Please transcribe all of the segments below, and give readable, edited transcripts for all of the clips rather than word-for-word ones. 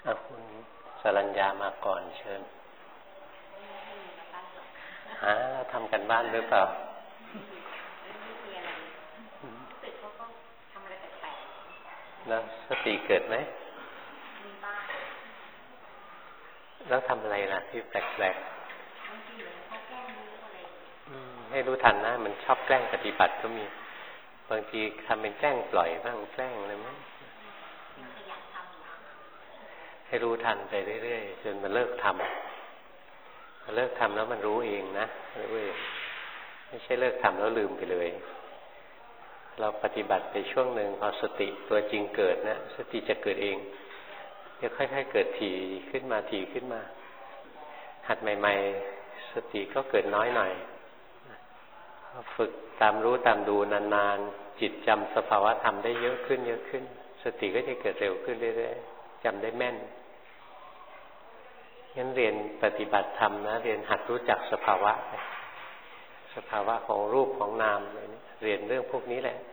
คุณสรัญญามาก่อนเชิญเราทำกันบ้านหรือเปล่าแล้วสติเกิดไหมแล้วทำอะไรล่ะที่แปลกๆให้รู้ทันนะมันชอบแกล้งปฏิบัติก็มีบางทีทำเป็นแกล้งปล่อยบ้างแกล้งอะไรมั้งให้รู้ทันไปเรื่อยๆจนมันเลิกทำแล้วมันรู้เองนะรู้เองไม่ใช่เลิกทำแล้วลืมไปเลยเราปฏิบัติไปช่วงหนึ่งพอสติตัวจริงเกิดนะสติจะเกิดเองจะค่อยๆเกิดถี่ขึ้นมาหัดใหม่ๆสติก็เกิดน้อยหน่อยฝึกตามรู้ตามดูนานๆจิตจำสภาวะธรรมได้เยอะขึ้นสติก็จะเกิดเร็วขึ้นเรื่อยๆจำได้แม่นงั้นเรียนปฏิบัติธรรมนะเรียนหัดรู้จักสภาวะของรูปของนามอะไรนี้เรียนเรื่องพวกนี้แหละ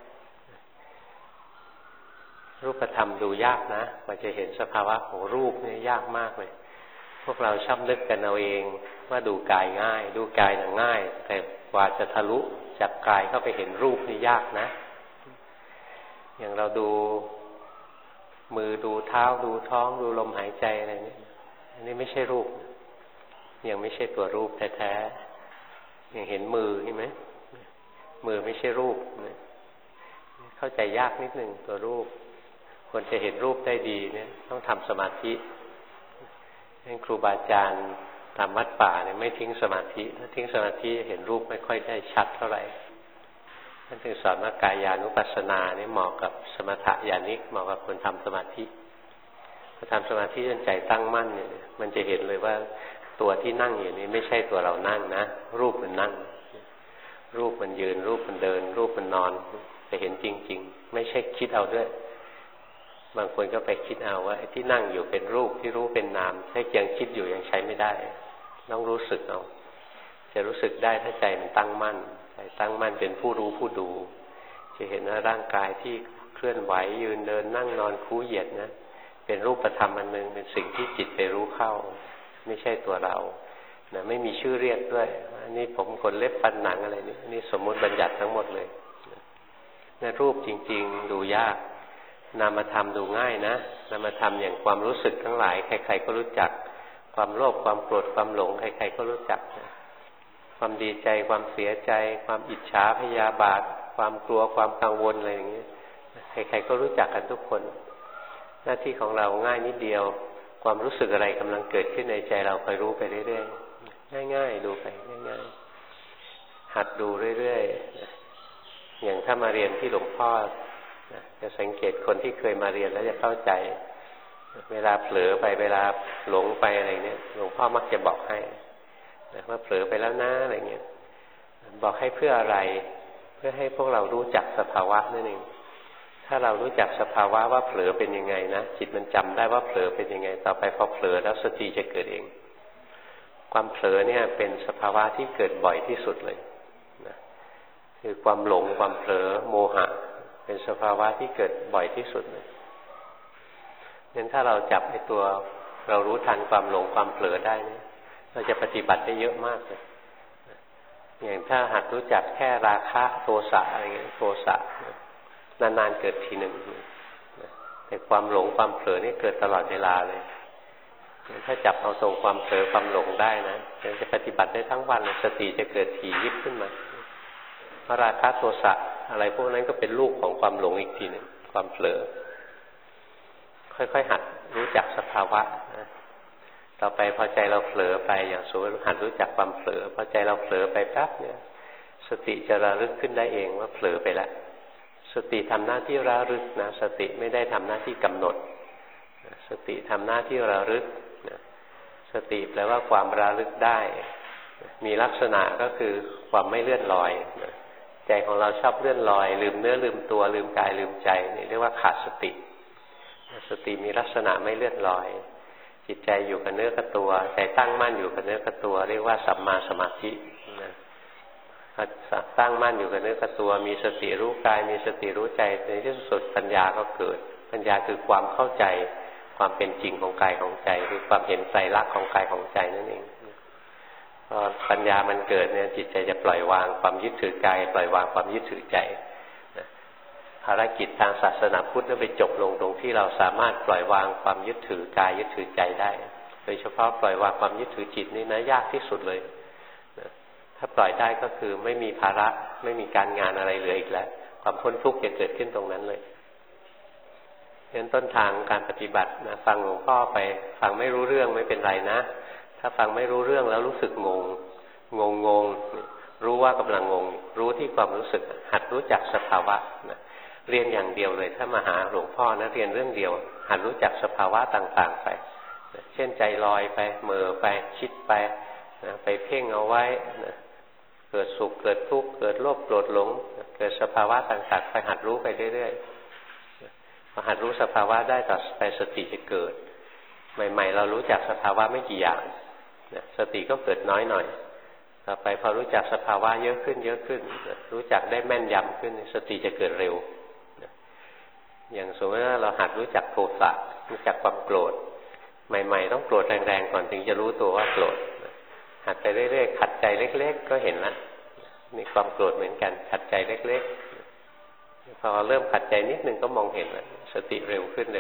รูปธรรมดูยากนะกว่าจะเห็นสภาวะของรูปนี่ยากมากเลยพวกเราชอบนึกกันเอาเองว่าดูกายง่ายดูกายน่ะง่ายแต่กว่าจะทะลุจากกายเข้าไปเห็นรูปนี่ยากนะอย่างเราดูมือดูเท้าดูท้องดูลมหายใจอะไรนี่อันนี้ไม่ใช่รูปยังไม่ใช่ตัวรูปแท้ๆยังเห็นมือใช่ไหมมือไม่ใช่รูปเข้าใจยากนิดนึงตัวรูปคนจะเห็นรูปได้ดีเนี่ยต้องทำสมาธิงั้นครูบาอาจารย์ตามวัดป่าเนี่ยไม่ทิ้งสมาธิถ้าทิ้งสมาธิเห็นรูปไม่ค่อยได้ชัดเท่าไหร่ท่านถึงสอนว่ากายานุปัสสนาเนี่ยเหมาะกับสมถะญาณิกเหมาะกับคนทำสมาธิพอทำสมาธิจนใจตั้งมั่นเนี่ยมันจะเห็นเลยว่าตัวที่นั่งอยู่นี้ไม่ใช่ตัวเรานั่งนะรูปมันนั่งรูปมันยืนรูปมันเดินรูปมันนอนจะเห็นจริงๆไม่ใช่คิดเอาด้วยบางคนก็ไปคิดเอาว่าที่นั่งอยู่เป็นรูปที่รู้เป็นนามแค่ยังคิดอยู่ยังใช้ไม่ได้ต้องรู้สึกเอาจะรู้สึกได้ถ้าใจมันตั้งมั่นใจตั้งมั่นเป็นผู้รู้ผู้ดูจะเห็นว่าร่างกายที่เคลื่อนไหวยืนเดินนั่งนอนคู้เหยียดนะเป็นรูปธรรมอันนึงเป็นสิ่งที่จิตไปรู้เข้าไม่ใช่ตัวเรานะไม่มีชื่อเรียกด้วยอันนี้ผมขนเล็บฟันหนังอะไรนี่สมมุติบัญญัติทั้งหมดเลยนะรูปจริงๆดูยากนามธรรมดูง่ายนะนามธรรมอย่างความรู้สึกทั้งหลายใครๆก็รู้จักความโลภความโกรธความหลงใครๆก็รู้จักนะความดีใจความเสียใจความอิจฉาพยาบาทความกลัวความกังวลอะไรอย่างนี้ใครๆก็รู้จักกันทุกคนหน้าที่ของเราง่ายนิดเดียวความรู้สึกอะไรกำลังเกิดขึ้นในใจเราคอยรู้ไปเรื่อยๆง่ายๆดูไปง่ายๆหัดดูเรื่อยๆอย่างถ้ามาเรียนที่หลวงพ่อจะสังเกตคนที่เคยมาเรียนแล้วจะเข้าใจเวลาเผลอไปเวลาหลงไปอะไรเนี่ยหลวงพ่อมักจะบอกให้ว่าเผลอไปแล้วนะอะไรเงี้ยบอกให้เพื่ออะไรเพื่อให้พวกเรารู้จักสภาวะนั่นเองถ้าเรารู้จักสภาวะว่าเผลอเป็นยังไงนะจิตมันจำได้ว่าเผลอเป็นยังไงต่อไปพอเผลอแล้วสติจะเกิดเองความเผลอเนี่ยเป็นสภาวะที่เกิดบ่อยที่สุดเลยนะคือความหลงความเผลอโมหะเป็นสภาวะที่เกิดบ่อยที่สุดเลยงั้นถ้าเราจับไอ้ตัวเรารู้ทันความหลงความเผลอได้เนี่ยเราจะปฏิบัติได้เยอะมากเลยอย่างถ้าหัดรู้จักแค่ราคะโทสะอะไรเงี้ยโทสะนานๆเกิดทีหนึ่งแต่ความหลงความเผลอนี่เกิดตลอดเวลาเลยถ้าจับเอาตรงความเผลอความหลงได้นะจะปฏิบัติได้ทั้งวันสติจะเกิดถี่ยิบขึ้นมาเพราะราคะโทสะอะไรพวกนั้นก็เป็นลูกของความหลงอีกทีหนึ่งความเผลอค่อยๆหัดรู้จักสภาวะนะต่อไปพอใจเราเผลอไปอย่างสมมติหัดรู้จักความเผลอพอใจเราเผลอไปแป๊บเนี่ยสติจะระลึกขึ้นได้เองว่าเผลอไปแล้วสติทำหน้าที่ระลึกนะสติไม่ได้ทำหน้าที่กำหนดสติทำหน้าที่ระลึกสติแปลว่าความระลึกได้มีลักษณะก็คือความไม่เลื่อนลอยใจของเราชอบเลื่อนลอยลืมเนื้อลืมตัวลืมกายลืมใจนี่เรียกว่าขาดสติสติมีลักษณะไม่เลื่อนลอยจิตใจอยู่กับเนื้อกับตัวใจตั้งมั่นอยู่กับเนื้อกับตัวเรียกว่าสัมมาสมาธิตั้งมั่นอยู่กับเนื้อกับตัวมีสติรู้กายมีสติรู้ใจในที่สุดปัญญาก็เกิดปัญญาคือความเข้าใจความเป็นจริงของกายของใจคือความเห็นไตรลักษณ์ของกายของใจนั่นเองพอปัญญามันเกิดเนี่ยจิตใจจะปล่อยวางความยึดถือกายปล่อยวางความยึดถือใจภารกิจทางศาสนาพุทธนั้นไปจบลงตรงที่เราสามารถปล่อยวางความยึดถือกายยึดถือใจได้โดยเฉพาะปล่อยวางความยึดถือจิตนี่นะยากที่สุดเลยถ้าปล่อยได้ก็คือไม่มีภาระไม่มีการงานอะไรเหลืออีกแล้วความพ้นทุกข์จะเกิดขึ้นตรงนั้นเลยเพราะฉะนั้นต้นทางการปฏิบัตินะฟังหลวงพ่อไปฟังไม่รู้เรื่องไม่เป็นไรนะถ้าฟังไม่รู้เรื่องแล้วรู้สึกงงรู้ว่ากำลังงงรู้ที่ความรู้สึกหัดรู้จักสภาวะนะเรียนอย่างเดียวเลยถ้ามาหาหลวงพ่อนะเรียนเรื่องเดียวหัดรู้จักสภาวะต่างๆไปเช่นใจลอยไปเหม่อไปคิดไปนะไปเพ่งเอาไว้นะเกิดสุขเกิดทุกข์เกิดโลภโกรธหลงเกิดสภาวะต่างๆไปหัดรู้ไปเรื่อยๆพอหัดรู้สภาวะได้ต่อไปสติจะเกิดใหม่ๆเรารู้จักสภาวะไม่กี่อย่างสติก็เกิดน้อยหน่อยต่อไปพอรู้จักสภาวะเยอะขึ้นรู้จักได้แม่นยำขึ้นสติจะเกิดเร็วอย่างสมมติว่าเราหัดรู้จักโทสะรู้จักความโกรธใหม่ๆต้องโกรธแรงๆก่อนถึงจะรู้ตัวว่าโกรธหัดไปเรื่อยๆขัดใจเล็กๆก็เห็นแล้วนี่ความโกรธเหมือนกันขัดใจเล็กๆพอเริ่มขัดใจนิดนึงก็มองเห็นแล้วสติเร็วขึ้น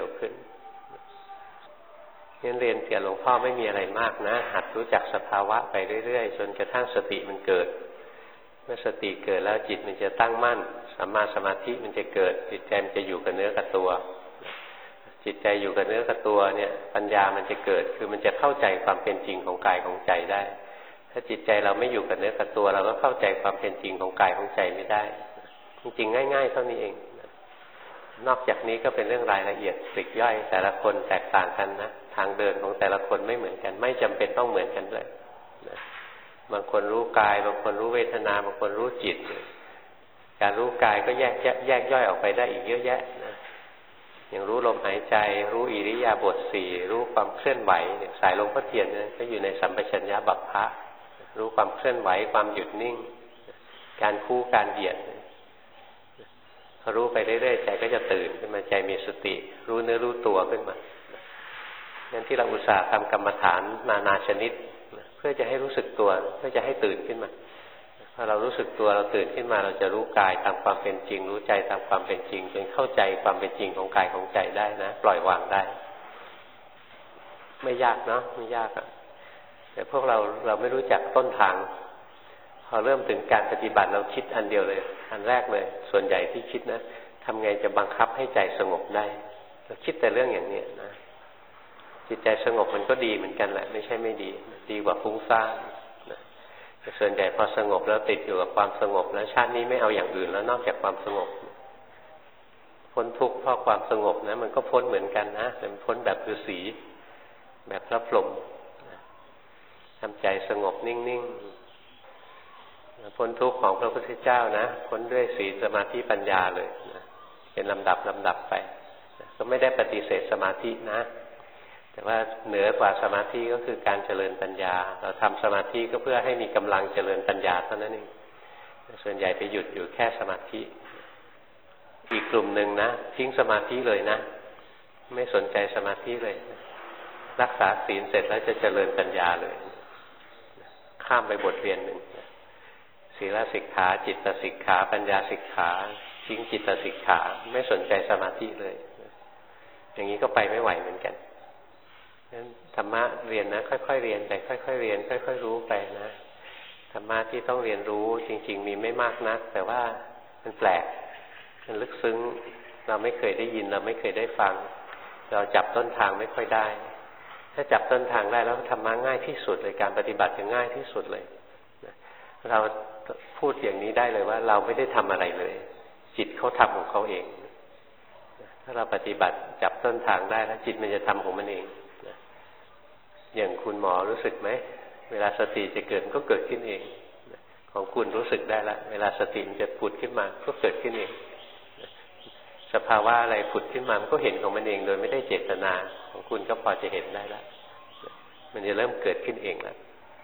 งั้นเรียนเกี่ยวหลวงพ่อไม่มีอะไรมากนะหัดรู้จักสภาวะไปเรื่อยๆจนกระทั่งสติมันเกิดเมื่อสติเกิดแล้วจิตมันจะตั้งมั่นสัมมาสมาธิมันจะเกิดจิตใจมันจะอยู่กับเนื้อกับตัวจิตใจอยู่กับเนื้อกับตัวเนี่ยปัญญามันจะเกิดคือมันจะเข้าใจความเป็นจริงของกายของใจได้ถ้าจิตใจเราไม่อยู่กับเนื้อกับตัวเราก็เข้าใจความเป็นจริงของกายของใจไม่ได้จริงๆง่ายๆเท่านี้เองนอกจากนี้ก็เป็นเรื่องรายละเอียดปลีกย่อยแต่ละคนแตกต่างกันนะทางเดินของแต่ละคนไม่เหมือนกันไม่จำเป็นต้องเหมือนกันเลยนะบางคนรู้กายบางคนรู้เวทนาบางคนรู้จิตการรู้กายก็แยกย่อยออกไปได้อีกเยอะแยะนะอย่างรู้ลมหายใจรู้อิริยาบถสี่รู้ความเคลื่อนไหวอย่างสายลมพัดเทียนเนี่ยก็อยู่ในสัมปชัญญะบัพพะรู้ความเคลื่อนไหวความหยุดนิ่งการคู่การเหยียดพอรู้ไปเรื่อยๆใจก็จะตื่นขึ้นมาใจมีสติรู้เนื้อรู้ตัวขึ้นมางั้นที่เราอุตส่าห์ทำกรรมฐานนานาชนิดเพื่อจะให้รู้สึกตัวเพื่อจะให้ตื่นขึ้นมาพอเรารู้สึกตัวเราตื่นขึ้นมาเราจะรู้กายตามความเป็นจริงรู้ใจตามความเป็นจริงจนเข้าใจความเป็นจริงของกายของใจได้นะปล่อยวางได้ไม่ยากเนาะไม่ยากอะแต่พวกเราไม่รู้จักต้นทางพอเริ่มถึงการปฏิบัติเราคิดอันเดียวเลยอันแรกเลยส่วนใหญ่ที่คิดนะทำไงจะบังคับให้ใจสงบได้เราคิดแต่เรื่องอย่างนี้นะจิตใจสงบมันก็ดีเหมือนกันแหละไม่ใช่ไม่ดีดีกว่าฟุ้งซ่านนะแต่ส่วนใหญ่พอสงบแล้วติดอยู่กับความสงบแล้วชาตินี้ไม่เอาอย่างอื่นแล้วนอกจากความสงบพ้นทุกข์เพราะความสงบนะมันก็พ้นเหมือนกันนะแต่มันพ้นแบบฤาษีแบบพระพรหมทำใจสงบนิ่งๆพ้นทุกข์ของพระพุทธเจ้านะพ้นด้วยศีลสมาธิปัญญาเลยนะเป็นลำดับไปก็ไม่ได้ปฏิเสธสมาธินะแต่ว่าเหนือกว่าสมาธิก็คือการเจริญปัญญาเราทำสมาธิก็เพื่อให้มีกำลังเจริญปัญญาเท่านั้นเองส่วนใหญ่ไปหยุดอยู่แค่สมาธิอีกกลุ่มหนึ่งนะทิ้งสมาธิเลยนะไม่สนใจสมาธิเลยรักษาศีลเสร็จแล้วจะเจริญปัญญาเลยข้ามไปบทเรียนหนึ่งศีลสิกขาจิตสิกขาปัญญาสิกขาทิ้งจิตสิกขาไม่สนใจสมาธิเลยอย่างนี้ก็ไปไม่ไหวเหมือนกันงั้นธรรมะเรียนนะค่อยๆเรียนไปค่อยๆเรียนค่อยๆรู้ไปนะธรรมะที่ต้องเรียนรู้จริงๆมีไม่มากนักแต่ว่ามันแปลกมันลึกซึ้งเราไม่เคยได้ยินเราไม่เคยได้ฟังเราจับต้นทางไม่ค่อยได้ถ้าจับต้นทางได้แล้วธรรมะง่ายที่สุดเลยการปฏิบัติจะง่ายที่สุดเลยเราพูดอย่างนี้ได้เลยว่าเราไม่ได้ทำอะไรเลยจิตเขาทำของเขาเองถ้าเราปฏิบัติจับต้นทางได้แล้วจิตมันจะทำของมันเองอย่างคุณหมอรู้สึกไหมเวลาสติจะเกิดมันก็เกิดขึ้นเองของคุณรู้สึกได้ละเวลาสติมันจะผุดขึ้นมาก็เกิดขึ้นเองสภาวะอะไรผุดขึ้นมามันก็เห็นของมันเองโดยไม่ได้เจตนาของคุณก็พอจะเห็นได้แล้วมันจะเริ่มเกิดขึ้นเองแล้ว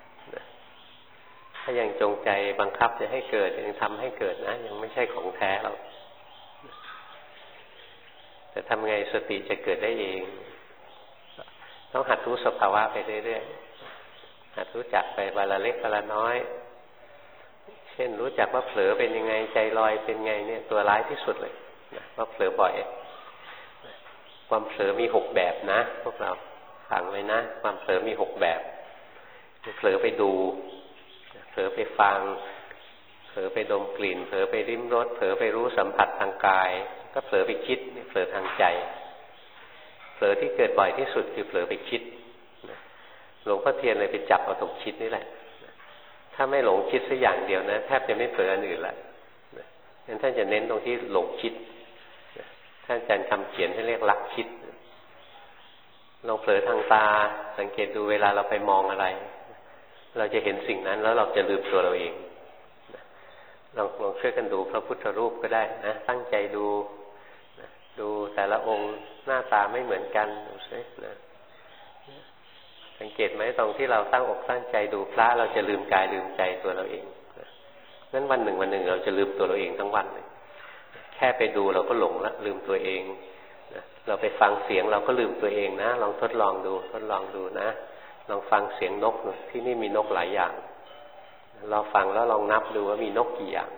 ถ้ายังจงใจบังคับจะให้เกิดยังทำให้เกิดนะยังไม่ใช่ของแท้หรอกแต่ทำไงสติจะเกิดได้เองต้องหัดรู้สภาวะไปเรื่อยๆหัดรู้จักไปวันละเล็กวันละน้อยเช่นรู้จักว่าเผลอเป็นยังไงใจลอยเป็นไงเนี่ยตัวร้ายที่สุดเลยนะว่าเผลอบ่อยความเผลอมี6แบบนะพวกเราฟังไว้นะความเผลอมี6แบบเผลอไปดูเผลอไปฟังเผลอไปดมกลิ่นเผลอไปริมรสเผลอไปรู้สัมผัสทางกายก็เผลอไปคิดเผลอทางใจเผลอที่เกิดบ่อยที่สุดคือเผลอไปคิดหลวงพ่อเทียนเลยไปจับเอาตรงคิดนี่แหละถ้าไม่หลงคิดสักอย่างเดียวนะแทบจะไม่เผลออันอื่นละงั้นท่านจะเน้นตรงที่หลงคิดท่านอาจารย์คำเขียนให้เรียกลักคิดลองเผลอทางตาสังเกตดูเวลาเราไปมองอะไรเราจะเห็นสิ่งนั้นแล้วเราจะลืมตัวเราเองลองช่วยกันดูพระพุทธรูปก็ได้นะตั้งใจดูดูแต่ละองค์หน้าตาไม่เหมือนกันดูสินะสังเกตไหมตรงที่เราตั้งอกตั้งใจดูพระเราจะลืมกายลืมใจตัวเราเองงั้นวันหนึ่งเราจะลืมตัวเราเองทั้งวันเลยแค่ไปดูเราก็หลงละลืมตัวเองเราไปฟังเสียงเราก็ลืมตัวเองนะลองทดลองดูนะลองฟังเสียงนกที่นี่มีนกหลายอย่างเราฟังแล้วลองนับดูว่ามีนกกี่อย่าง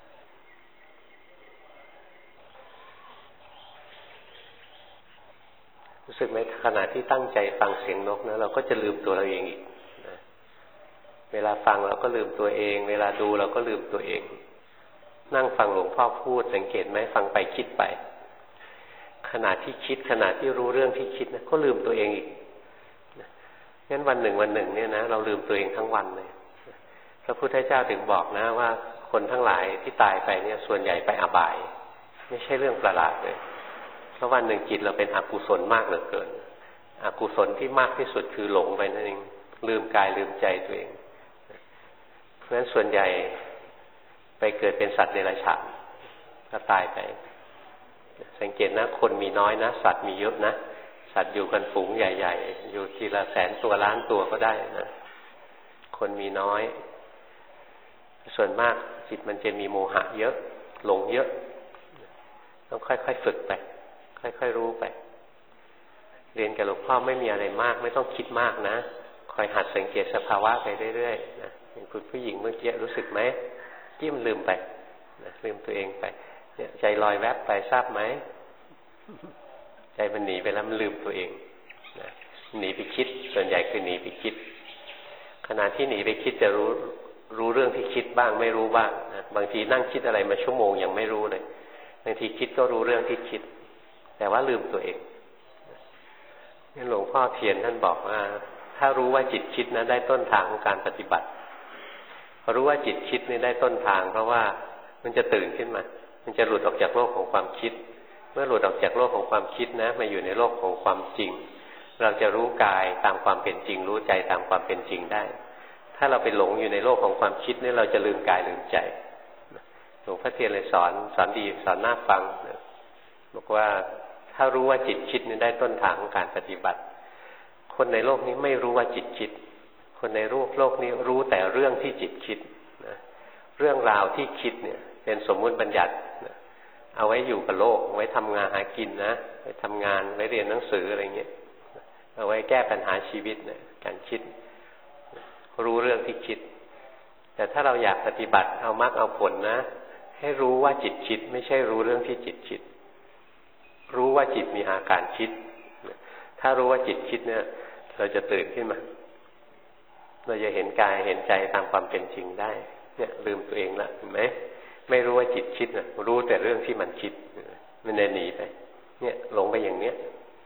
รู้สึกไหมขณะที่ตั้งใจฟังเสียงนกนะเราก็จะลืมตัวเราเองอีกนะเวลาฟังเราก็ลืมตัวเองเวลาดูเราก็ลืมตัวเองนั่งฟังหลวงพ่อพูดสังเกตไหมฟังไปคิดไปขณะที่คิดขณะที่รู้เรื่องที่คิดนะก็ลืมตัวเองอีกงั้นวันหนึ่งเนี่ยนะเราลืมตัวเองทั้งวันเลยพระพุทธเจ้าถึงบอกนะว่าคนทั้งหลายที่ตายไปเนี่ยส่วนใหญ่ไปอบายไม่ใช่เรื่องประหลาดเลยเพราะวันหนึ่งจิตเราเป็นอกุศลมากเหลือเกินอกุศลที่มากที่สุดคือหลงไปนั่นเองลืมกายลืมใจตัวเองเพราะฉะนั้นส่วนใหญ่ไปเกิดเป็นสัตว์เดรัจฉานก็ตายไปสังเกตนะคนมีน้อยนะสัตว์มีเยอะนะสัตว์อยู่กันฝูงใหญ่ๆอยู่ทีละแสนตัวล้านตัวก็ได้นะคนมีน้อยส่วนมากจิตมันจะมีโมหะเยอะหลงเยอะต้องค่อยๆฝึกไปค่อยๆรู้ไปเรียนกับหลวงพ่อไม่มีอะไรมากไม่ต้องคิดมากนะคอยหัดสังเกตสภาวะไปเรื่อยๆนะอย่างคุณผู้หญิงเมื่อกี้รู้สึกไหมที่มันลืมไปนะลืมตัวเองไปเนี่ยใจลอยแวบไปทราบไหมใจมันหนีไปแล้วมันลืมตัวเองนะหนีไปคิดส่วนใหญ่คือหนีไปคิดขณะที่หนีไปคิดจะรู้เรื่องที่คิดบ้างไม่รู้บ้างนะบางทีนั่งคิดอะไรมาชั่วโมงยังไม่รู้เลยบางทีคิดก็รู้เรื่องที่คิดแต่ว่าลืมตัวเองนี่หลวงพ่อเทียนท่านบอกว่าถ้ารู้ว่าจิตคิดนะได้ต้นทางของการปฏิบัติพอรู้ว่าจิตคิดนี่ได้ต้นทางเพราะว่ามันจะตื่นขึ้นมามันจะหลุดออกจากโลกของความคิดเมื่อหลุดออกจากโลกของความคิดนะมาอยู่ในโลกของความจริงเราจะรู้กายตามความเป็นจริงรู้ใจตามความเป็นจริงได้ถ้าเราไปหลงอยู่ในโลกของความคิดนี่เราจะลืมกายลืมใจหลวงพ่อเทียนเลยสอนดีสอนน่าฟังบอกว่าถ้ารู้ว่าจิตคิดนี่ได้ต้นทางของการปฏิบัติคนในโลกนี้ไม่รู้ว่าจิตคิดคนในโลกนี้รู้แต่เรื่องที่จิตคิดนะเรื่องราวที่คิดเนี่ยเป็นสมมุติบัญญัตินะเอาไว้อยู่กับโลกไว้ทำงานหากินนะไว้ทำงานไว้เรียนหนังสืออะไรเงี้ยเอาไว้แก้ปัญหาชีวิตนะการคิดรู้เรื่องที่คิดแต่ถ้าเราอยากปฏิบัติเอามรรคเอาผลนะให้รู้ว่าจิตคิดไม่ใช่รู้เรื่องที่จิตคิดรู้ว่าจิตมีอาการคิดถ้ารู้ว่าจิตคิดเนี่ยเราจะตื่นขึ้นมาเราจะเห็นกายเห็นใจตามความเป็นจริงได้เนี่ยลืมตัวเองละเห็นไหมไม่รู้ว่าจิตคิดนะรู้แต่เรื่องที่มันคิดมันหนีไปเนี่ยหลงไปอย่างเนี้ย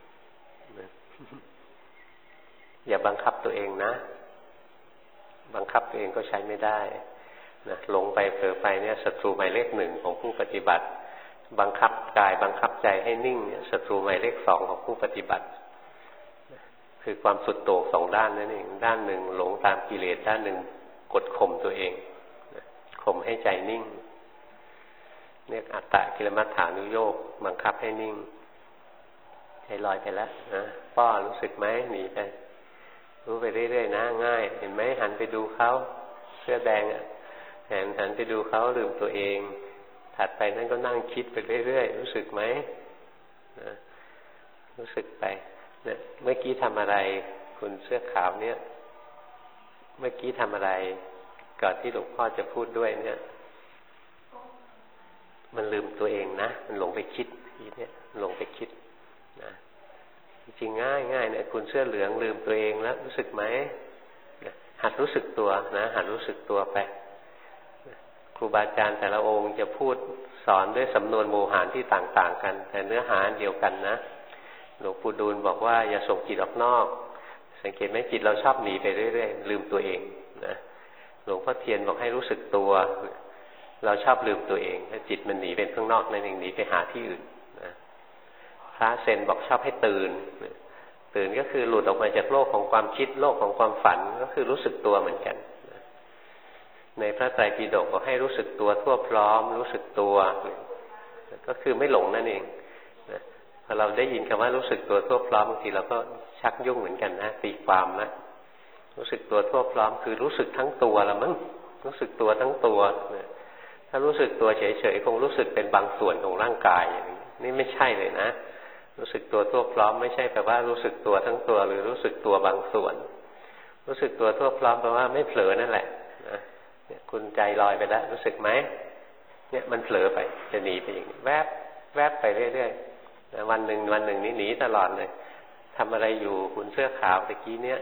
อย่าบังคับตัวเองนะบังคับตัวเองก็ใช้ไม่ได้นะหลงไปเผลอไปเนี่ยศัตรูหมายเลขหนึ่งของผู้ปฏิบัติบังคับกายบังคับใจให้นิ่งเนี่ยศัตรูหมายเลขสองของผู้ปฏิบัติคือความสุดโต่งสองด้านนั่นเองด้านหนึ่งหลงตามกิเลสด้านหนึ่งกดข่มตัวเองข่มให้ใจนิ่งเรียกอัตตกิลมัฏฐานุโยคบังคับให้นิ่งใจลอยไปแล้วนะป้อรู้สึกไหมหนีไปรู้ไปเรื่อยๆนะง่ายเห็นไหมหันไปดูเขาเสื้อแดงอ่ะหันไปดูเขาลืมตัวเองถัดไปนั่นก็นั่งคิดไปเรื่อยๆรู้สึกไหมนะรู้สึกไปเนี่ยเมื่อกี้ทำอะไรคุณเสื้อขาวเนี่ยเมื่อกี้ทำอะไรก่อนที่หลวงพ่อจะพูดด้วยเนี่ยมันลืมตัวเองนะมันหลงไปคิดทีเนี่ยหลงไปคิดนะจริงง่ายง่ายเนี่ยคุณเสื้อเหลืองลืมตัวเองแล้วรู้สึกไหมหัดรู้สึกตัวนะหัดรู้สึกตัวไปครูบาอาจารย์แต่ละองค์จะพูดสอนด้วยสำนวนโมหารที่ต่างๆกันแต่เนื้อหาเดียวกันนะหลวงปู่ดูลบอกว่าอย่าส่งจิตออกนอกสังเกตไหมจิตเราชอบหนีไปเรื่อยๆลืมตัวเองนะหลวงพ่อเทียนบอกให้รู้สึกตัวเราชอบลืมตัวเองถ้าจิตมันหนีไปข้างนอกนั่นเองหนีไปหาที่อื่นนะพระเซนบอกชอบให้ตื่นตื่นก็คือหลุดออกมาจากโลกของความคิดโลกของความฝันก็คือรู้สึกตัวเหมือนกันในพระไตรปิฎกบอกให้รู้สึกตัวทั่วพร้อมรู้สึกตัวก็คือไม่หลงนั่นเองพอเราได้ยินคำว่ารู้สึกตัวทั่วพร้อมบางทีเราก็ชักยุ่งเหมือนกันนะตีความนะรู้สึกตัวทั่วพร้อมคือรู้สึกทั้งตัวละมั้งรู้สึกตัวทั้งตัวถ้ารู้สึกตัวเฉยๆคงรู้สึกเป็นบางส่วนของร่างกายอย่างนี้นี่ไม่ใช่เลยนะรู้สึกตัวทั่วพร้อมไม่ใช่แปลว่ารู้สึกตัวทั้งตัวหรือรู้สึกตัวบางส่วนรู้สึกตัวทั่วพร้อมแปลว่าไม่เผลอนั่นแหละนะเนี่ยคุณใจลอยไปแล้วรู้สึกไหมเนี่ยมันเผลอไปจะหนีไปอย่างนี้แวบแวบไปเรื่อยๆนะวันหนึ่งนี่หนีตลอดเลยทำอะไรอยู่คุณเสื้อขาวตะกี้เนี่ย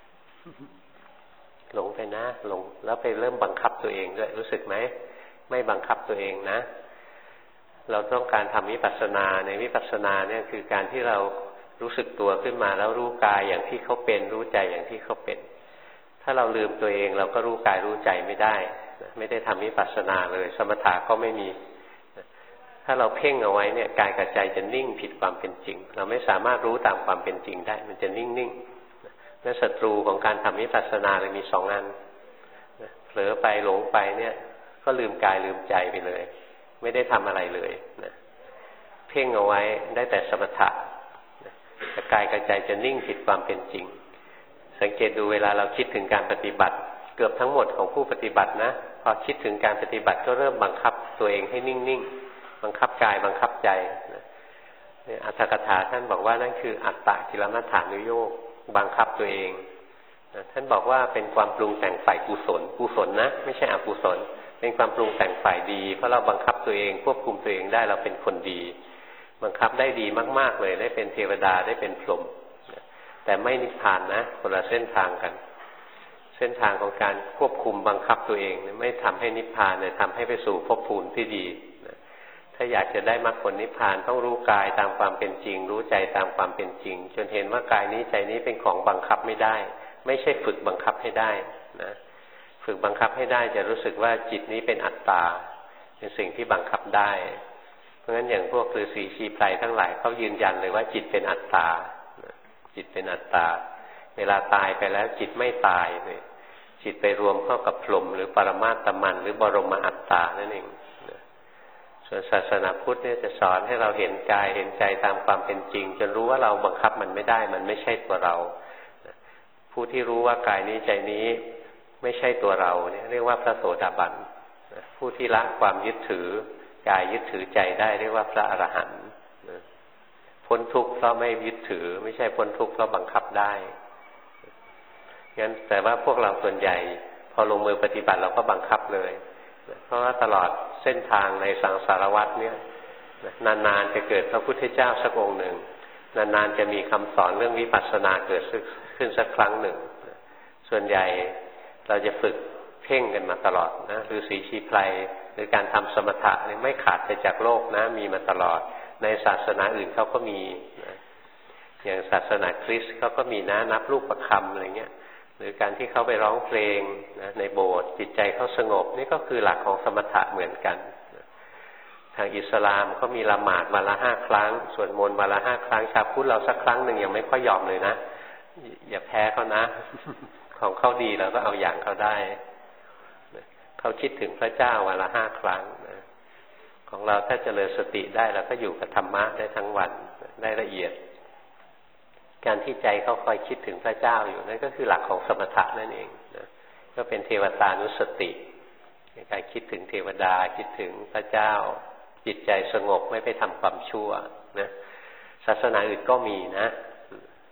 หลงไปนะหลงแล้วไปเริ่มบังคับตัวเองด้วยรู้สึกไหมไม่บังคับตัวเองนะเราต้องการทำวิปัสสนาในวิปัสสนาเนี่ยคือการที่เรารู้สึกตัวขึ้นมาแล้วรู้กายอย่างที่เขาเป็นรู้ใจอย่างที่เขาเป็นถ้าเราลืมตัวเองเราก็รู้กายรู้ใจไม่ได้ไม่ได้ทำวิปัสสนาเลยสมถะก็ไม่มีถ้าเราเพ่งเอาไว้เนี่ยกายกับใจจะนิ่งผิดความเป็นจริงเราไม่สามารถรู้ตามความเป็นจริงได้มันจะนิ่งๆนั่นศัตรูของการทำวิปัสสนาเลยมีสองอันเผลอไปหลงไปเนี่ยก็ลืมกายลืมใจไปเลยไม่ได้ทำอะไรเลยนะเพ่งเอาไว้ได้แต่สมถะแต่กายกับใจจะนิ่งผิดความเป็นจริงสังเกตดูเวลาเราคิดถึงการปฏิบัติเกือบทั้งหมดของผู้ปฏิบัตินะพอคิดถึงการปฏิบัติก็เริ่มบังคับตัวเองให้นิ่งๆบังคับกายบังคับใจอัตถกถาท่านบอกว่านั่นคืออัตตกิลมัฏฐานุโยคบังคับตัวเองท่านบอกว่าเป็นความปรุงแต่งฝ่ายกุศลนะไม่ใช่อกุศลเป็นความปรุงแต่งฝ่ายดีเพราะเราบังคับตัวเองควบคุมตัวเองได้เราเป็นคนดีบังคับได้ดีมากๆเลยได้เป็นเทวดาได้เป็นพรหมแต่ไม่นิพพานนะคนละเส้นทางกันเส้นทางของการควบคุมบังคับตัวเองไม่ทำให้นิพพานเนี่ยทำให้ไปสู่ภพภูมิที่ดีถ้าอยากจะได้มรรคผลนิพพานต้องรู้กายตามความเป็นจริงรู้ใจตามความเป็นจริงจนเห็นว่ากายนี้ใจนี้เป็นของบังคับไม่ได้ไม่ใช่ฝึกบังคับให้ได้นะฝึกบังคับให้ได้จะรู้สึกว่าจิตนี้เป็นอัตตาเป็นสิ่งที่บังคับได้เพราะฉะนั้นอย่างพวกฤาษีชีไพรทั้งหลายเขายืนยันเลยว่าจิตเป็นอัตตาจิตเป็นอัตตาเวลาตายไปแล้วจิตไม่ตายเลยจิตไปรวมเข้ากับพรหมหรือปรมาตมันหรือบรมอัตตานั่นเองส่วนศาสนาพุทธเนี่ยจะสอนให้เราเห็นกายเห็นใจตามความเป็นจริงจนรู้ว่าเราบังคับมันไม่ได้มันไม่ใช่ตัวเราผู้ที่รู้ว่ากายนี้ใจนี้ไม่ใช่ตัวเราเนี่ยเรียกว่าพระโสดาบันผู้ที่ละความยึดถือกายยึดถือใจได้เรียกว่าพระอรหันต์พ้นทุกข์เพราะไม่ยึดถือไม่ใช่พ้นทุกข์เพราะบังคับได้งั้นแต่ว่าพวกเราส่วนใหญ่พอลงมือปฏิบัติเราก็บังคับเลยเพราะว่าตลอดเส้นทางในสังสารวัฏเนี่ยนานๆจะเกิดพระพุทธเจ้าสักองค์หนึ่งนานๆจะมีคำสอนเรื่องวิปัสสนาเกิดขึ้นสักครั้งหนึ่งส่วนใหญ่เราจะฝึกเพ่งกันมาตลอดนะฤาษีชีไพรหรือการทำสมถะนี่ไม่ขาดไปจากโลกนะมีมาตลอดในศาสนาอื่นเขาก็มีนะอย่างศาสนาคริสต์เขาก็มีนะนับลูกประคำอะไรเงี้ยหรือการที่เขาไปร้องเพลงนะในโบสถ์จิตใจเขาสงบนี่ก็คือหลักของสมถะเหมือนกันทางอิสลามก็มีละหมาดวันละ5 ครั้งสวดมนต์วันละ5 ครั้งชาวพุทธเราสักครั้งหนึ่งยังไม่ค่อยยอมเลยนะอย่าแพ้เขานะ ของเขาดีเราก็เอาอย่างเขาได้เขาคิดถึงพระเจ้าวันละ5 ครั้งนะของเราถ้าเจริญสติได้เราก็อยู่กับธรรมะได้ทั้งวันได้ละเอียดการที่ใจเขาคอยคิดถึงพระเจ้าอยู่นั่นก็คือหลักของสมถะนั่นเองนะก็เป็นเทวตานุสติในการคิดถึงเทวดาคิดถึงพระเจ้าจิตใจสงบไม่ไปทำความชั่วนะศาสนาอื่นก็มีนะ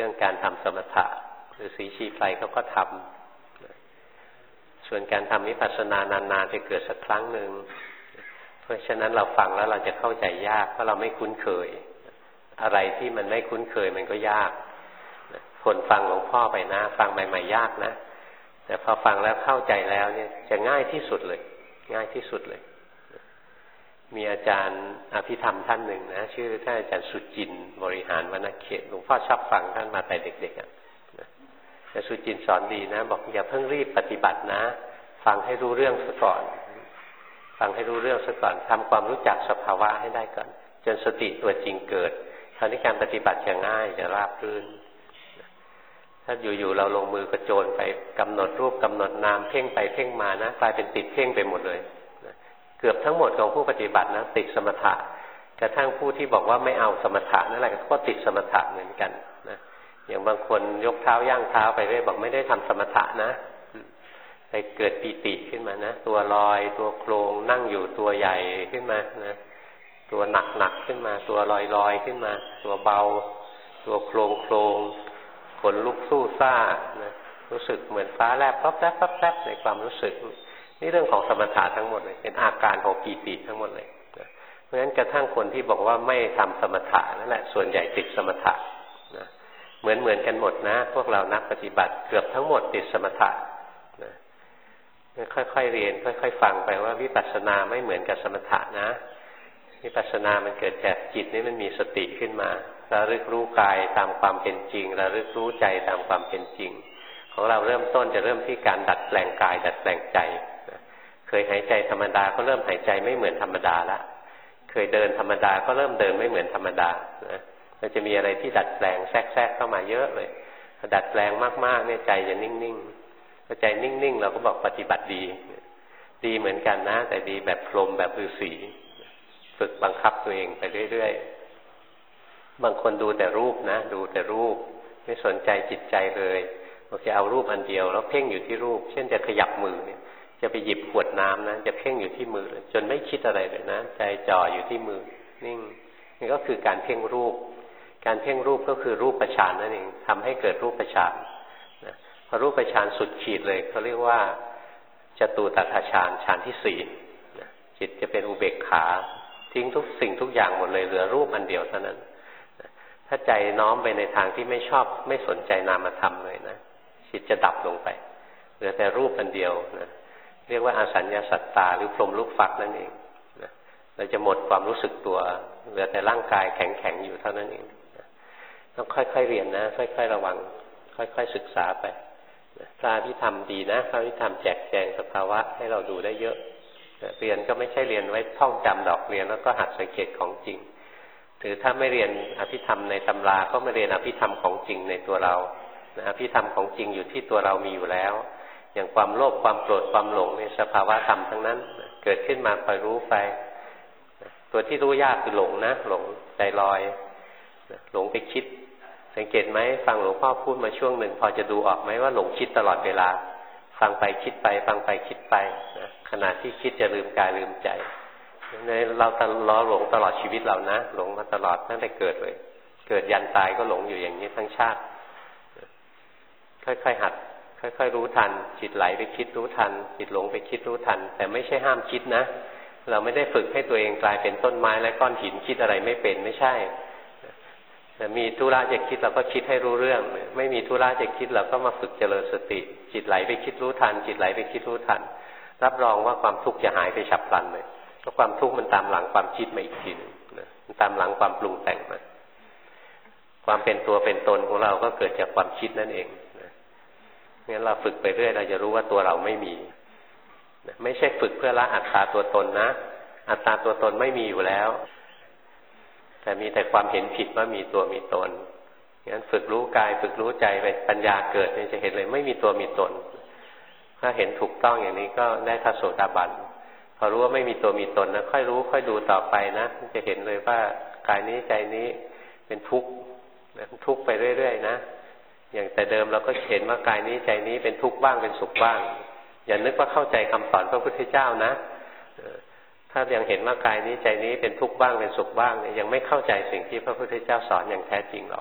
รื่องการทำสมถะหรือสีชีไพรเขาก็ทำส่วนการทำวิปัสสนานานๆจะเกิดสักครั้งหนึ่งเพราะฉะนั้นเราฟังแล้วเราจะเข้าใจยากเพราะเราไม่คุ้นเคยอะไรที่มันไม่คุ้นเคยมันก็ยากคนฟังหลวงพ่อไปนะฟังใหม่ๆยากนะแต่พอฟังแล้วเข้าใจแล้วเนี่ยจะง่ายที่สุดเลยง่ายที่สุดเลยมีอาจารย์อภิธรรมท่านหนึ่งนะชื่อท่านอาจารย์สุจินต์บริหารวรรณเขตหลวงพ่อชอบฟังท่านมาแต่เด็กๆแต่สุจินต์สอนดีนะบอกอย่าเพิ่งรีบปฏิบัตินะฟังให้รู้เรื่องซะก่อนฟังให้รู้เรื่องซะก่อนทำความรู้จักสภาวะให้ได้ก่อนจนสติตัวจริงเกิดคราวนี้การปฏิบัติจะง่ายจะราบรื่นถ้าอยู่ๆเราลงมือกระโจนไปกำหนดรูปกำหนดนามเพ่งไปเพ่งมานะกลายเป็นติดเพ่งไปหมดเลยเกือบทั้งหมดของผู้ปฏิบัตินะติดสมถะกระทั่งผู้ที่บอกว่าไม่เอาสมถะนั่นแหละก็ติดสมถะเหมือนกันนะอย่างบางคนยกเท้าย่างเท้าไปเรื่อยบอกไม่ได้ทำสมถะนะไปเกิดปีติขึ้นมานะตัวลอยตัวโครงนั่งอยู่ตัวใหญ่ขึ้นมานะตัวหนักขึ้นมาตัวลอยขึ้นมาตัวเบาตัวโครงขนลุกสู้ซ่านะรู้สึกเหมือนฟ้าแลบปั๊บแลบในความรู้สึกนี่เรื่องของสมถะทั้งหมดเลยเป็นอาการของปีติทั้งหมดเลยนะเพราะฉะนั้นกระทั่งคนที่บอกว่าไม่ทำสมถะนั่นแหละส่วนใหญ่ติดสมถะนะเหมือนกันหมดนะพวกเรานักปฏิบัติเกือบทั้งหมดติดสมถะนะค่อยๆเรียนค่อยๆฟังไปว่าวิปัสสนาไม่เหมือนกับสมถะนะวิปัสสนามันเกิดจากจิตนี่มันมีสติขึ้นมาระลึกรู้กายตามความเป็นจริงระลึกรู้ใจตามความเป็นจริงของเราเริ่มต้นจะเริ่มที่การดัดแปลงกายดัดแปลงใจเคยหายใจธรรมดาก็เริ่มหายใจไม่เหมือนธรรมดาละเคยเดินธรรมดาก็เริ่มเดินไม่เหมือนธรรมดานะมันจะมีอะไรที่ดัดแปลงแทรกเข้ามาเยอะเลยดัดแปลงมากๆเนี่ยใจจะนิ่งๆพอใจนิ่งๆเราก็บอกปฏิบัติดีเหมือนกันนะแต่ดีแบบพรหมแบบฤาษีฝึกบังคับตัวเองไปเรื่อยๆบางคนดูแต่รูปนะดูแต่รูปไม่สนใจจิตใจเลยเราจะเอารูปอันเดียวแล้วเพ่งอยู่ที่รูปเช่นจะขยับมือเนี่ยจะไปหยิบขวดน้ำนะจะเพ่งอยู่ที่มือเลยจนไม่คิดอะไรเลยนะใจจ่ออยู่ที่มือนิ่งนี่ก็คือการเพ่งรูปการเพ่งรูปก็คือรูปฌานนั่นเองทำให้เกิดรูปฌานนะพอรูปฌานสุดขีดเลยเขาเรียกว่าจตุตถฌานฌานที่สี่นะจิตจะเป็นอุเบกขาทิ้งทุกสิ่งทุกอย่างหมดเลยเหลือรูปอันเดียวเท่านั้นถ้าใจน้อมไปในทางที่ไม่ชอบไม่สนใจนามธรรมเลยนะจิตจะดับลงไปเหลือแต่รูปอันเดียวนะเรียกว่าอสัญญาสัตตาหรือพรหมลูกฟักนั่นเองนะเราจะหมดความรู้สึกตัวเหลือแต่ร่างกายแข็งๆอยู่เท่านั้นเองนะต้องค่อยๆเรียนนะค่อยๆระวังค่อยๆศึกษาไปนะพระอภิธรรมดีนะพระอภิธรรมแจกแจงสภาวะให้เราดูได้เยอะเรียนก็ไม่ใช่เรียนไว้ท่องจำดอกเรียนแล้วก็หัดสังเกตของจริงหรือถ้าไม่เรียนอภิธรรมในตำราก็มาเรียนอภิธรรมของจริงในตัวเราอภิธรรมของจริงอยู่ที่ตัวเรามีอยู่แล้วอย่างความโลภความโกรธความหลงในสภาวะธรรมทั้งนั้นเกิดขึ้นมาคอยรู้ไปตัวที่รู้ยากคือหลงนะหลงใจลอยหลงไปคิดสังเกตไหมฟังหลวงพ่อพูดมาช่วงหนึ่งพอจะดูออกไหมว่าหลงคิดตลอดเวลาฟังไปคิดไปฟังไปคิดไปนะขณะที่คิดจะลืมกายลืมใจเราล้อหลงตลอดชีวิตเรานะหลงมาตลอดตั้งแต่เกิดเลยเกิดยันตายก็หลงอยู่อย่างนี้ทั้งชาติค่อยๆหัดค่อยๆรู้ทันจิตไหลไปคิดรู้ทันจิตหลงไปคิดรู้ทันแต่ไม่ใช่ห้ามคิดนะเราไม่ได้ฝึกให้ตัวเองกลายเป็นต้นไม้และก้อนหินคิดอะไรไม่เป็นไม่ใช่แต่มีธุระจะคิดเราก็คิดให้รู้เรื่องไม่มีธุระจะคิดเราก็มาฝึกเจริญสติจิตไหลไปคิดรู้ทันจิตไหลไปคิดรู้ทันรับรองว่าความทุกข์จะหายไปฉับพลันเลยเพราะความทุกข์มันตามหลังความคิดมาอีกทีนึงมันตามหลังความปรุงแต่งมาความเป็นตัวเป็นตนของเราก็เกิดจากความคิดนั่นเองงั้นเราฝึกไปเรื่อยเราจะรู้ว่าตัวเราไม่มีไม่ใช่ฝึกเพื่อละอัตตาตัวตนนะอัตตาตัวตนไม่มีอยู่แล้วแต่มีแต่ความเห็นผิดว่ามีตัวมีตนงั้นฝึกรู้กายฝึกรู้ใจไปปัญญาเกิดจะเห็นเลยไม่มีตัวมีตนถ้าเห็นถูกต้องอย่างนี้ก็ได้พระโสดาบันพอรู้ว่าไม่มีตัวมีตนนะค่อยรู้ค่อยดูต่อไปนะจะเห็นเลยว่ากายนี้ใจนี้เป็นทุกข์ทุกข์ไปเรื่อยๆนะอย่างแต่เดิมเราก็เห็นว่ากายนี้ใจนี้เป็นทุกข์บ้างเป็นสุขบ้างอย่านึกว่าเข้าใจคำสอนพระพุทธเจ้านะถ้ายังเห็นว่ากายนี้ใจนี้เป็นทุกข์บ้างเป็นสุขบ้างเนี่ยยังไม่เข้าใจสิ่งที่พระพุทธเจ้าสอนอย่างแท้จริงหรอก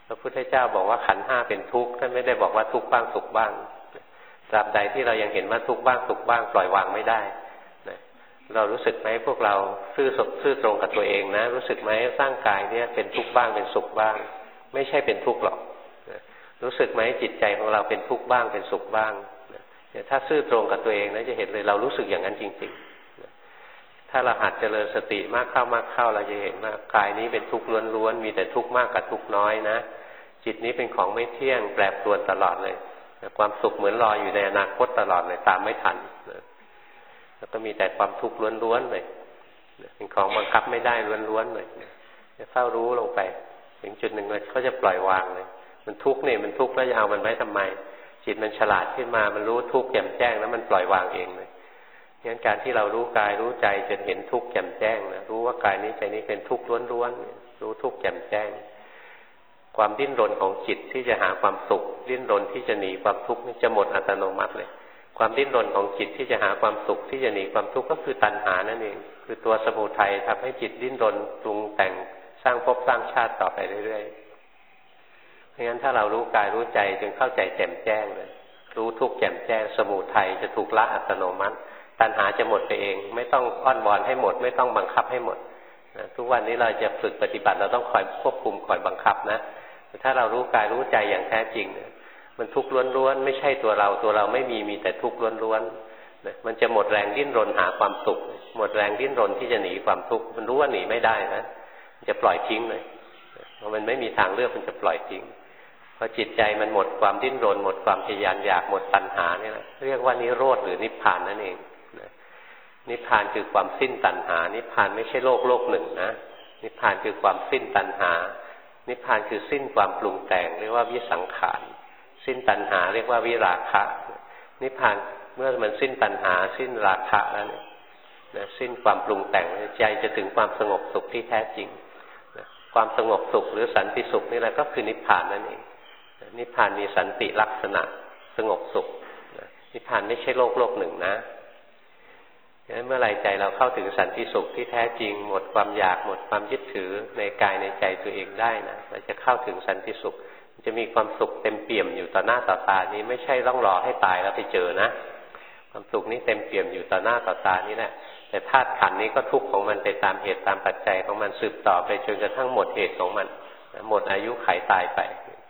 พระพุทธเจ้าบอกว่าขันธ์ห้าเป็นทุกข์ท่านไม่ได้บอกว่าทุกข์บ้างสุขบ้างตราบใดที่เรายังเห็นว่าทุกข์บ้างสุขบ้างปล่อยวางไม่ได้เรารู้สึกไหมพวกเราซื่อตรงกับตัวเองนะรู้สึกไหมร่างกายเนี่ยเป็นทุกข์บ้างเป็นสุขบ้างไม่ใช่เป็นทุกข์หรอกรู้สึกไหมจิตใจของเราเป็นทุกข์บ้างเป็นสุขบ้างถ้าซื่อตรงกับตัวเองนะจะเห็นเลยเรารู้สึกอย่างนั้นจริงๆถ้าเราหัดเจริญสติมากเข้าเราจะเห็นว่ากายนี้เป็นทุกข์ล้วนๆมีแต่ทุกข์มากกับทุกข์น้อยนะจิตนี้เป็นของไม่เที่ยงแปรปรวนตลอดเลยความสุขเหมือนลอยอยู่ในอนาคตตลอดเลยตามไม่ทันแล้วก็มีแต่ความทุกข์ล้วนๆเลยเป็นของบังคับไม่ได้ล้วนๆเลยจะเฝ้ารู้ลงไปถึงจุดหนึ่งเลยเขาจะปล่อยวางเลยมันทุกข์เนี่ยมันทุกข์แล้วจะเอามันไว้ทำไมจิตมันฉลาดขึ้นมามันรู้ทุกข์แจ่มแจ้งแล้วมันปล่อยวางเองเลยงั้นการที่เรารู้กายรู้ใจจนเห็นทุกข์แจ่มแจ้งนะรู้ว่ากายนี้ใจนี้เป็นทุกข์ล้วนๆรู้ทุกข์แจ่มแจ้งความดิ้นรนของจิตที่จะหาความสุขดิ้นรนที่จะหนีความทุกข์นี่จะหมดอัตโนมัติเลยความดิ้นรนของจิตที่จะหาความสุขที่จะหนีความทุกข์ก็คือตัณหานั่นเองคือตัวสมุทัยทำให้จิตดิ้นรนปรุงแต่งสร้างภพสร้างชาติต่อไปเรื่อยๆเพราะงั้นถ้าเรารู้กายรู้ใจจนเข้าใจแจ่มแจ้งเลยรู้ทุกข์แจ่มแจ้งสมุทัยจะถูกละอัตโนมัติตัณหาจะหมดไปเองไม่ต้องอ้อนวอนให้หมดไม่ต้องบังคับให้หมดทุกวันนี้เราจะฝึกปฏิบัติเราต้องคอยควบคุมคอยบังคับนะถ้าเรารู้กายรู้ใจอย่างแท้จริงมันทุกข์ล้วนๆไม่ใช่ตัวเราไม่มีแต่ทุกข์ล้วนๆมันจะหมดแรงดิ้นรนหาความสุขหมดแรงดิ้นรนที่จะหนีความทุกข์มันรู้ว่าหนีไม่ได้นะมันจะปล่อยทิ้งเลยเพราะมันไม่มีทางเลือกมันจะปล่อยทิ้งพอจิตใจมันหมดความดิ้นรนหมดความทะยานอยากหมดตัณหาเนี่ยเรียกว่านิโรธหรือนิพพานนั่นเองนิพพานคือความสิ้นตัณหานิพพานไม่ใช่โลกหนึ่งนะนิพพานคือความสิ้นตัณหานิพพานคือสิ้นความปรุงแต่งเรียกว่าวิสังขารสิ้นตัณหาเรียกว่าวิราคะนิพพานเมื่อมันสิ้นตัณหาสิ้นราคะแล้วเนี่ยสิ้นความปรุงแต่งใจจะถึงความสงบสุขที่แท้จริงความสงบสุขหรือสันติสุขนี่แหละก็คือนิพพานนั่นเองนิพพานมีสันติลักษณะสงบสุขนิพพานไม่ใช่โลกหนึ่งนะงั้นเมื่อไรใจเราเข้าถึงสันติสุขที่แท้จริงหมดความอยากหมดความยึดถือในกายในใจตัวเองได้นะเราจะเข้าถึงสันติสุขจะมีความสุขเต็มเปี่ยมอยู่ต่อหน้าต่อตานี้ไม่ใช่ต้องรอให้ตายแล้วไปเจอนะความสุขนี้เต็มเปี่ยมอยู่ต่อหน้าต่อตานี้แหละแต่ธาตุขันธ์นี้ก็ทุกข์ของมันไปตามเหตุตามปัจจัยของมันสืบต่อไปจนกระทั่งหมดเหตุของมันหมดอายุขัยตายไป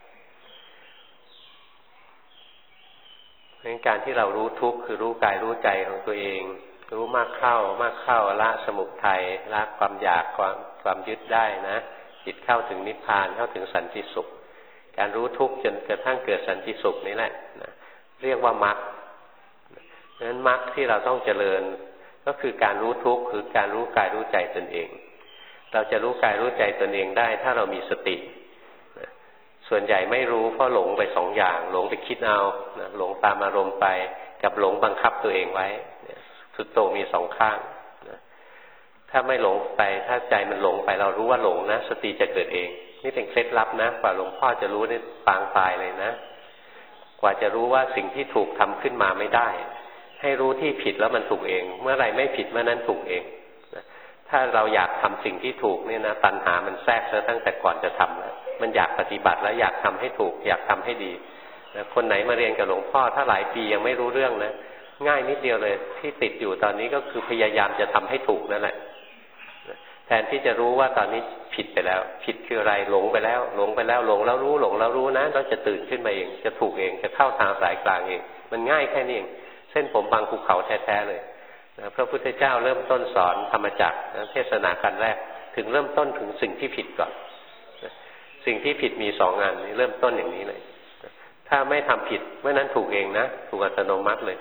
เพราะการที่เรารู้ทุกข์คือรู้กายรู้ใจของตัวเองรู้มากเข้าละสมุทัยละความอยากความยึดได้นะจิตเข้าถึงนิพพานเข้าถึงสันติสุขการรู้ทุกข์จนกระทั่งเกิดสันติสุขนี่แหละนะเรียกว่ามรรคเพราะฉะนั้นมรรคที่เราต้องเจริญก็คือการรู้ทุกข์คือการรู้กายรู้ใจตนเองเราจะรู้กายรู้ใจตนเองได้ถ้าเรามีสติส่วนใหญ่ไม่รู้เพราะหลงไปสองอย่างหลงไปคิดเอาหลงตามอารมณ์ไปกับหลงบังคับตัวเองไว้สุดโต่งมีสองข้างถ้าไม่หลงไปถ้าใจมันหลงไปเรารู้ว่าหลงนะสติจะเกิดเองนี่เป็นเคล็ดลับนะกว่าหลวงพ่อจะรู้นี่ปางตายเลยนะกว่าจะรู้ว่าสิ่งที่ถูกทำขึ้นมาไม่ได้ให้รู้ที่ผิดแล้วมันถูกเองเมื่อไรไม่ผิดเมื่อนั้นถูกเองถ้าเราอยากทำสิ่งที่ถูกเนี่ยนะตัณหามันแทรกซะตั้งแต่ก่อนจะทำแล้วมันอยากปฏิบัติแล้วอยากทำให้ถูกอยากทำให้ดีคนไหนมาเรียนกับหลวงพ่อถ้าหลายปียังไม่รู้เรื่องนะง่ายนิดเดียวเลยที่ติดอยู่ตอนนี้ก็คือพยายามจะทำให้ถูกนั่นแหละแทนที่จะรู้ว่าตอนนี้ผิดไปแล้วผิดคืออะไรหลงไปแล้วหลงแล้วรู้นะเราจะตื่นขึ้นมาเองจะถูกเองจะเข้าทางสายกลางเองมันง่ายแค่นี้เองเส้นผมบางภูเขาแท้ๆเลยพระพุทธเจ้าเริ่มต้นสอนธรรมจักรเทศนากันแรกถึงเริ่มต้นถึงสิ่งที่ผิดก่อนสิ่งที่ผิดมีสองงานนี้เริ่มต้นอย่างนี้เลยถ้าไม่ทำผิดเมื่อนั้นถูกเองนะถูกอัตโนมัติเลย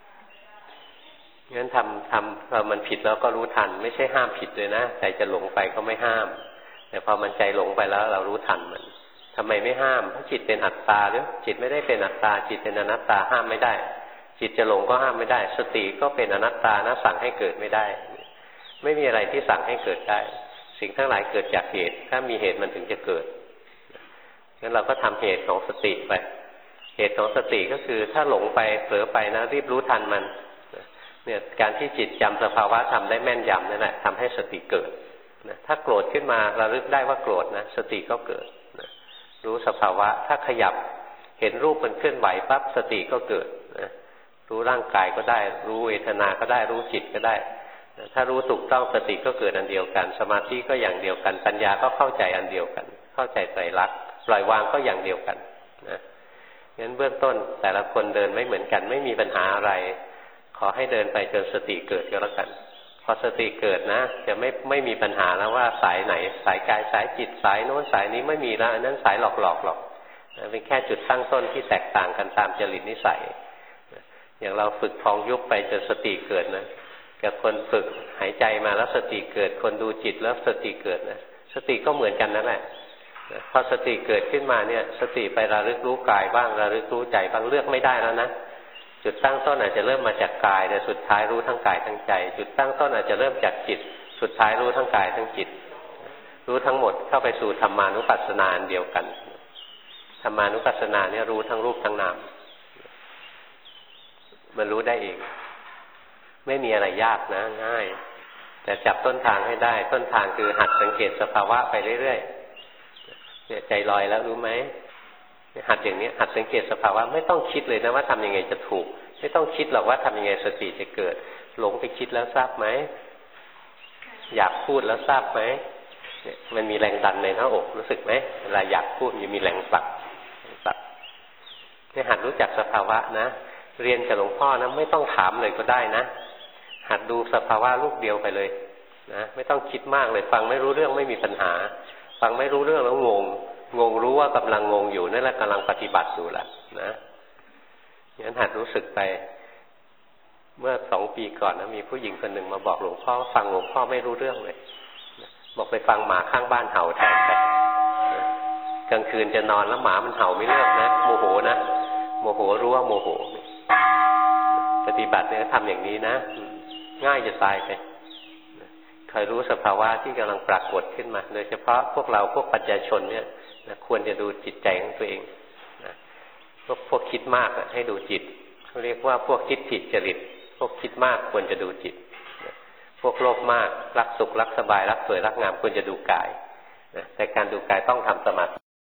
งั้นพอมันผิดแล้วก็รู้ทันไม่ใช่ห้ามผิดเลยนะใจจะหลงไปก็ไม่ห้ามแต่พอมันใจหลงไปแล้วเรารู้ทันมันทำไมไม่ห้ามเพราะจิตเป็นอัตตาหรือจิตไม่ได้เป็นอัตตาจิตเป็นอนัตตาห้ามไม่ได้จิตจะหลงก็ห้ามไม่ได้สติก็เป็นอนัตตานะสั่งให้เกิดไม่ได้ไม่มีอะไรที่สั่งให้เกิดได้สิ่งทั้งหลายเกิดจากเหตุถ้ามีเหตุมันถึงจะเกิดงั้นเราก็ทำเหตุของสติไปเหตุของสติก็คือถ้าหลงไปเผลอไปนะรีบรู้ทันมันเนี่ยการที่จิตจำสภาวะธรรมได้แม่นยำนั่นแหละทำให้สติเกิดถ้าโกรธขึ้นมาระลึกได้ว่าโกรธนะสติก็เกิดรรู้สภาวะถ้าขยับเห็นรูปมันเคลื่อนไหวปั๊บสติก็เกิดนะรู้ร่างกายก็ได้รู้เวทนาก็ได้รู้จิตก็ได้ถ้ารู้ถูกต้องสติก็เกิดอันเดียวกันสมาธิก็อย่างเดียวกันปัญญาก็เข้าใจอันเดียวกันเข้าใจไตรลักษณ์ปล่อยวางก็อย่างเดียวกันนะงั้นเบื้องต้นแต่ละคนเดินไม่เหมือนกันไม่มีปัญหาอะไรขอให้เดินไปจนสติเกิดก็แล้วกันพอสติเกิดนะจะไม่มีปัญหาแล้วว่าสายไหนสายกายสายจิตสายโน้นสายนี้ไม่มีแล้วอันนั้นสายหลอกหรอกเป็นแค่จุดตั้งต้นที่แตกต่างกันตามจริตนิสัยอย่างเราฝึกพองยุบไปจนสติเกิดนะกับคนฝึกหายใจมาแล้วสติเกิดคนดูจิตแล้วสติเกิดนะสติก็เหมือนกันนั่นแหละพอสติเกิดขึ้นมาเนี่ยสติไประลึกรู้กายบ้างระลึกรู้ใจบ้างเลือกไม่ได้แล้วนะจุดตั้งต้นอาจจะเริ่มมาจากกายแต่สุดท้ายรู้ทั้งกายทั้งใจจุดตั้งต้นอาจจะเริ่มจากจิตสุดท้ายรู้ทั้งกายทั้งจิตรู้ทั้งหมดเข้าไปสู่ธรรมานุปัสสนาอันเดียวกันธรรมานุปัสสนาเนี่ยรู้ทั้งรูปทั้งนามมันรู้ได้เองไม่มีอะไรยากนะง่ายแต่จับต้นทางให้ได้ต้นทางคือหัดสังเกตสภาวะไปเรื่อยๆเนี่ยใจลอยแล้วรู้ไหมหัดอย่างนี้หัดสังเกตสภาวะไม่ต้องคิดเลยนะว่าทำยังไงจะถูกไม่ต้องคิดหรอกว่าทำยังไงสติจะเกิดหลงไปคิดแล้วทราบไหมอยากพูดแล้วทราบไหมมันมีแรงดันในหน้าอกรู้สึกไหมเวลาอยากพูดมีแรงผลักให้หัดรู้จักสภาวะนะเรียนกับหลวงพ่อนะไม่ต้องถามเลยก็ได้นะหัดดูสภาวะลูกเดียวไปเลยนะไม่ต้องคิดมากเลยฟังไม่รู้เรื่องไม่มีปัญหาฟังไม่รู้เรื่องแล้วงงรู้ว่ากำลังงงอยู่นั่นแหละกำลังปฏิบัติอยู่แหละนะงั้นหัดรู้สึกไปเมื่อ2 ปีก่อนนะมีผู้หญิงคนหนึ่งมาบอกหลวงพ่อฟังหลวงพ่อไม่รู้เรื่องเลยบอกไปฟังหมาข้างบ้านเห่าแทนไปกลางคืนจะนอนแล้วหมามันเห่าไม่เลิกนะโมโหนะโมโหรู้ว่าโมโหปฏิบัติเนี่ยทำอย่างนี้นะง่ายจะตายไปคอยรู้สภาวะที่กำลังปรากฏขึ้นมาโดยเฉพาะพวกเราพวกปัญญาชนเนี่ยควรจะดูจิตใจของตัวเองพวกคิดมากให้ดูจิตเขาเรียกว่าพวกคิดผิดจริตพวกคิดมากควรจะดูจิตพวกโลภมากรักสุขรักสบายรักสวยรักงามควรจะดูกายแต่การดูกายต้องทำสมาธิ